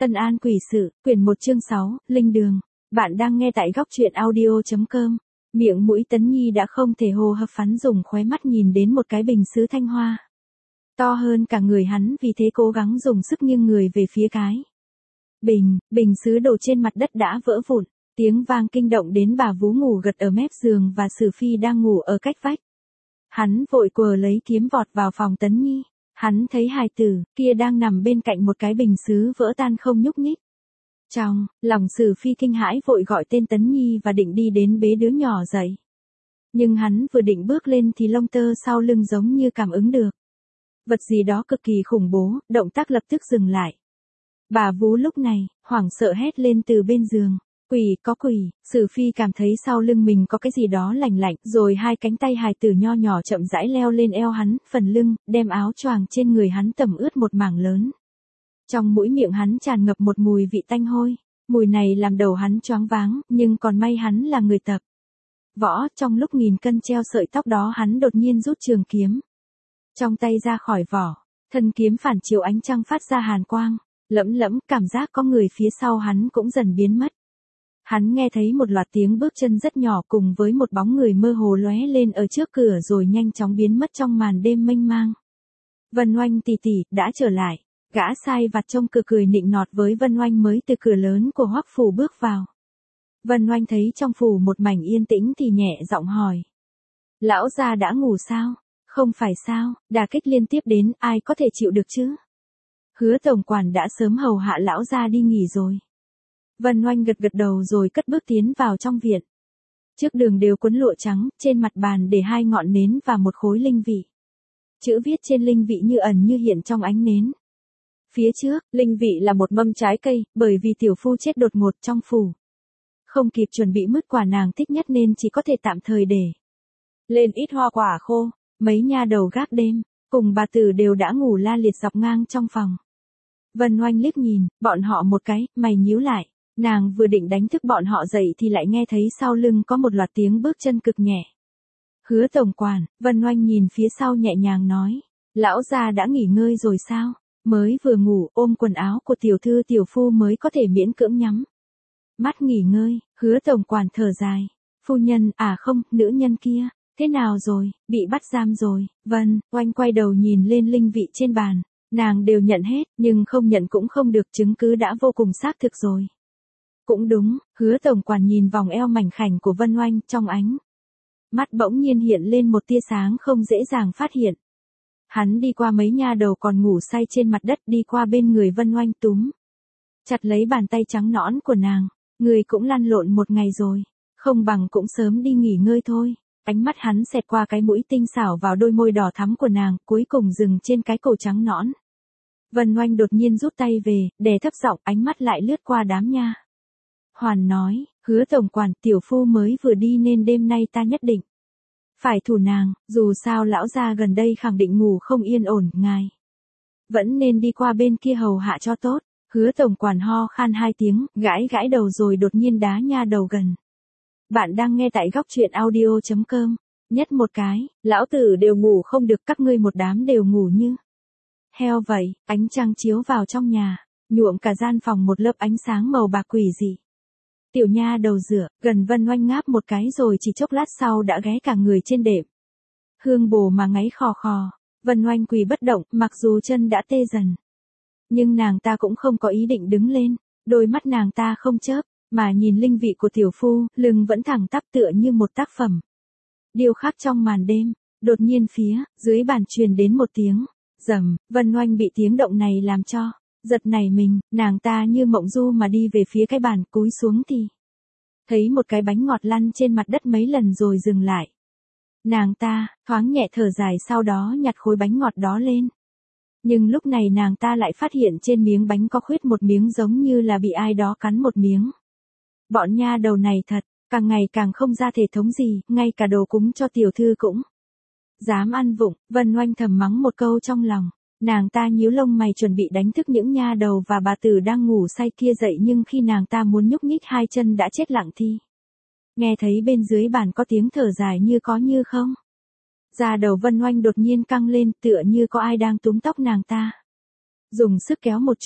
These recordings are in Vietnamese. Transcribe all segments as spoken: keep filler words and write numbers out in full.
Tân An Quỷ Sự, quyển một chương sáu, Linh Đường. Bạn đang nghe tại góc truyện audio chấm com. Miệng mũi Tấn Nhi đã không thể hô hấp, phắn dùng khóe mắt nhìn đến một cái bình sứ thanh hoa. To hơn cả người hắn, vì thế cố gắng dùng sức nghiêng người về phía cái. Bình, bình sứ đổ trên mặt đất đã vỡ vụn, tiếng vang kinh động đến bà vú ngủ gật ở mép giường và Sử Phi đang ngủ ở cách vách. Hắn vội quờ lấy kiếm vọt vào phòng Tấn Nhi. Hắn thấy hài tử kia đang nằm bên cạnh một cái bình sứ vỡ tan không nhúc nhích. Trong lòng Sử Phi kinh hãi, vội gọi tên Tấn Nhi và định đi đến bế đứa nhỏ dậy. Nhưng hắn vừa định bước lên thì lông tơ sau lưng giống như cảm ứng được vật gì đó cực kỳ khủng bố, động tác lập tức dừng lại. Bà vú lúc này hoảng sợ hét lên từ bên giường. Quỷ, có quỷ. Sử Phi cảm thấy sau lưng mình có cái gì đó lạnh lạnh, rồi hai cánh tay hài tử nho nhỏ chậm rãi leo lên eo hắn, phần lưng, đem áo choàng trên người hắn tẩm ướt một mảng lớn. Trong mũi miệng hắn tràn ngập một mùi vị tanh hôi, mùi này làm đầu hắn choáng váng, nhưng còn may hắn là người tập võ, trong lúc nghìn cân treo sợi tóc đó hắn đột nhiên rút trường kiếm trong tay ra khỏi vỏ, thân kiếm phản chiếu ánh trăng phát ra hàn quang, lẫm lẫm, cảm giác có người phía sau hắn cũng dần biến mất. Hắn nghe thấy một loạt tiếng bước chân rất nhỏ cùng với một bóng người mơ hồ lóe lên ở trước cửa rồi nhanh chóng biến mất trong màn đêm mênh mang. Vân Oanh tỷ tỷ đã trở lại. Gã sai vặt trông cửa cười nịnh nọt với Vân Oanh mới từ cửa lớn của Hoắc phủ bước vào. Vân Oanh thấy trong phủ một mảnh yên tĩnh thì nhẹ giọng hỏi: "Lão gia đã ngủ sao?" "Không phải sao, đả kích liên tiếp đến, ai có thể chịu được chứ? Hứa tổng quản đã sớm hầu hạ lão gia đi nghỉ rồi." Vân Oanh gật gật đầu rồi cất bước tiến vào trong viện. Trước đường đều quấn lụa trắng, trên mặt bàn để hai ngọn nến và một khối linh vị. Chữ viết trên linh vị như ẩn như hiện trong ánh nến. Phía trước, linh vị là một mâm trái cây, bởi vì tiểu phu chết đột ngột trong phủ. Không kịp chuẩn bị mứt quả nàng thích nhất nên chỉ có thể tạm thời để lên ít hoa quả khô. Mấy nha đầu gác đêm, cùng bà tử đều đã ngủ la liệt dọc ngang trong phòng. Vân Oanh liếc nhìn bọn họ một cái, mày nhíu lại. Nàng vừa định đánh thức bọn họ dậy thì lại nghe thấy sau lưng có một loạt tiếng bước chân cực nhẹ. "Hứa tổng quản." Vân Oanh nhìn phía sau nhẹ nhàng nói: "Lão gia đã nghỉ ngơi rồi sao?" "Mới vừa ngủ, ôm quần áo của tiểu thư tiểu phu mới có thể miễn cưỡng nhắm mắt nghỉ ngơi." Hứa tổng quản thở dài: "Phu nhân, à không, nữ nhân kia, thế nào rồi, bị bắt giam rồi?" Vân Oanh quay đầu nhìn lên linh vị trên bàn. Nàng đều nhận hết, nhưng không nhận cũng không được, chứng cứ đã vô cùng xác thực rồi. Cũng đúng. Hứa tổng quản nhìn vòng eo mảnh khảnh của Vân Oanh, trong ánh mắt bỗng nhiên hiện lên một tia sáng không dễ dàng phát hiện. Hắn đi qua mấy nha đầu còn ngủ say trên mặt đất, đi qua bên người Vân Oanh túm chặt lấy bàn tay trắng nõn của nàng. "Người cũng lăn lộn một ngày rồi, không bằng cũng sớm đi nghỉ ngơi thôi." Ánh mắt hắn xẹt qua cái mũi tinh xảo vào đôi môi đỏ thắm của nàng, cuối cùng dừng trên cái cổ trắng nõn. Vân Oanh đột nhiên rút tay về, đè thấp giọng, ánh mắt lại lướt qua đám nha hoàn nói: "Hứa tổng quản, tiểu phu mới vừa đi nên đêm nay ta nhất định phải thủ nàng, dù sao lão gia gần đây khẳng định ngủ không yên ổn, ngài vẫn nên đi qua bên kia hầu hạ cho tốt." Hứa tổng quản ho khan hai tiếng, gãi gãi đầu rồi đột nhiên đá nha đầu gần. Bạn đang nghe tại góc truyện audio chấm com. Nhất một cái, "Lão tử đều ngủ không được, các ngươi một đám đều ngủ như heo vậy." Ánh trăng chiếu vào trong nhà, nhuộm cả gian phòng một lớp ánh sáng màu bạc quỷ dị. Tiểu nha đầu dựa gần Vân Oanh ngáp một cái rồi chỉ chốc lát sau đã ghé cả người trên đệm hương bồ mà ngáy khò khò. Vân Oanh quỳ bất động, mặc dù chân đã tê dần, nhưng nàng ta cũng không có ý định đứng lên. Đôi mắt nàng ta không chớp mà nhìn linh vị của tiểu phu, lưng vẫn thẳng tắp tựa như một tác phẩm điêu khắc trong màn đêm. Đột nhiên phía dưới bàn truyền đến một tiếng rầm. Vân Oanh bị tiếng động này làm cho giật nảy mình, nàng ta như mộng du mà đi về phía cái bàn, cúi xuống thì thấy một cái bánh ngọt lăn trên mặt đất mấy lần rồi dừng lại. Nàng ta thoáng nhẹ thở dài, sau đó nhặt khối bánh ngọt đó lên. Nhưng lúc này nàng ta lại phát hiện trên miếng bánh có khuyết một miếng, giống như là bị ai đó cắn một miếng. Bọn nha đầu này thật, càng ngày càng không ra thể thống gì, ngay cả đồ cúng cho tiểu thư cũng dám ăn vụng. Vân Oanh thầm mắng một câu trong lòng. Nàng ta nhíu lông mày chuẩn bị đánh thức những nha đầu và bà tử đang ngủ say kia dậy, nhưng khi nàng ta muốn nhúc nhích hai chân đã chết lặng thì nghe thấy bên dưới bàn có tiếng thở dài như có như không. Da đầu Vân Oanh đột nhiên căng lên, tựa như có ai đang túm tóc nàng ta. Dùng sức kéo một chút,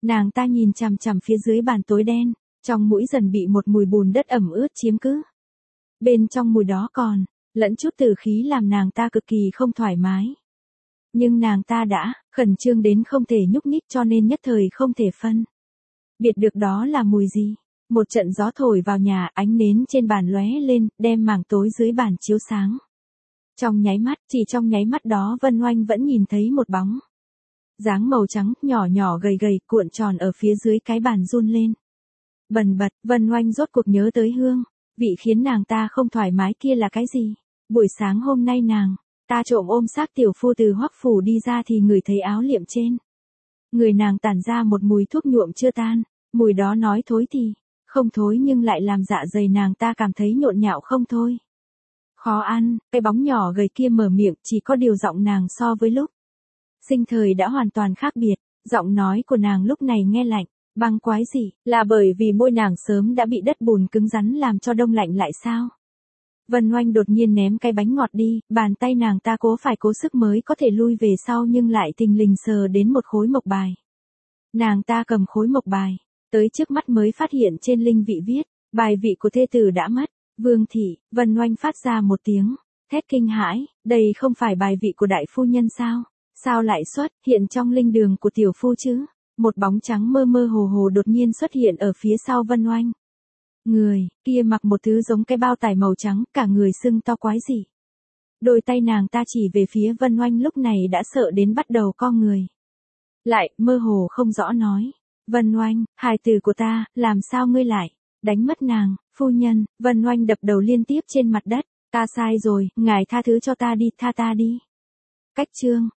Nàng ta nhìn chằm chằm phía dưới bàn tối đen, trong mũi dần bị một mùi bùn đất ẩm ướt chiếm cứ. Bên trong mùi đó còn lẫn chút tử khí làm nàng ta cực kỳ không thoải mái. Nhưng nàng ta đã khẩn trương đến không thể nhúc nhích cho nên nhất thời không thể phân biệt được đó là mùi gì. Một trận gió thổi vào nhà, ánh nến trên bàn lóe lên, đem mảng tối dưới bàn chiếu sáng. Trong nháy mắt, chỉ trong nháy mắt đó Vân Oanh vẫn nhìn thấy một bóng dáng màu trắng, nhỏ nhỏ gầy gầy, cuộn tròn ở phía dưới cái bàn run lên. Bần bật, Vân Oanh rốt cuộc nhớ tới hương vị khiến nàng ta không thoải mái kia là cái gì. Buổi sáng hôm nay nàng ta trộm ôm xác tiểu phu từ Hoắc phủ đi ra thì ngửi thấy áo liệm trên người nàng tản ra một mùi thuốc nhuộm chưa tan. Mùi đó nói thối thì không thối nhưng lại làm dạ dày nàng ta cảm thấy nhộn nhạo không thôi. Khó ăn, cái bóng nhỏ gầy kia mở miệng, chỉ có điều giọng nàng so với lúc sinh thời đã hoàn toàn khác biệt. Giọng nói của nàng lúc này nghe lạnh, băng quái gì, là bởi vì môi nàng sớm đã bị đất bùn cứng rắn làm cho đông lạnh lại sao? Vân Oanh đột nhiên ném cái bánh ngọt đi, bàn tay nàng ta cố phải cố sức mới có thể lui về sau nhưng lại thình lình sờ đến một khối mộc bài. Nàng ta cầm khối mộc bài, tới trước mắt mới phát hiện trên linh vị viết, bài vị của thê tử đã mất. Vương thị, Vân Oanh phát ra một tiếng thét kinh hãi, đây không phải bài vị của đại phu nhân sao? Sao lại xuất hiện trong linh đường của tiểu phu chứ? Một bóng trắng mơ mơ hồ hồ đột nhiên xuất hiện ở phía sau Vân Oanh. Người kia mặc một thứ giống cái bao tải màu trắng, cả người sưng to quái dị. Đôi tay nàng ta chỉ về phía Vân Oanh lúc này đã sợ đến bắt đầu co người. Lại, mơ hồ không rõ nói. Vân Oanh, hài tử của ta, làm sao ngươi lại đánh mất nàng? Phu nhân, Vân Oanh đập đầu liên tiếp trên mặt đất. Ta sai rồi, ngài tha thứ cho ta đi, tha ta đi. Cách chương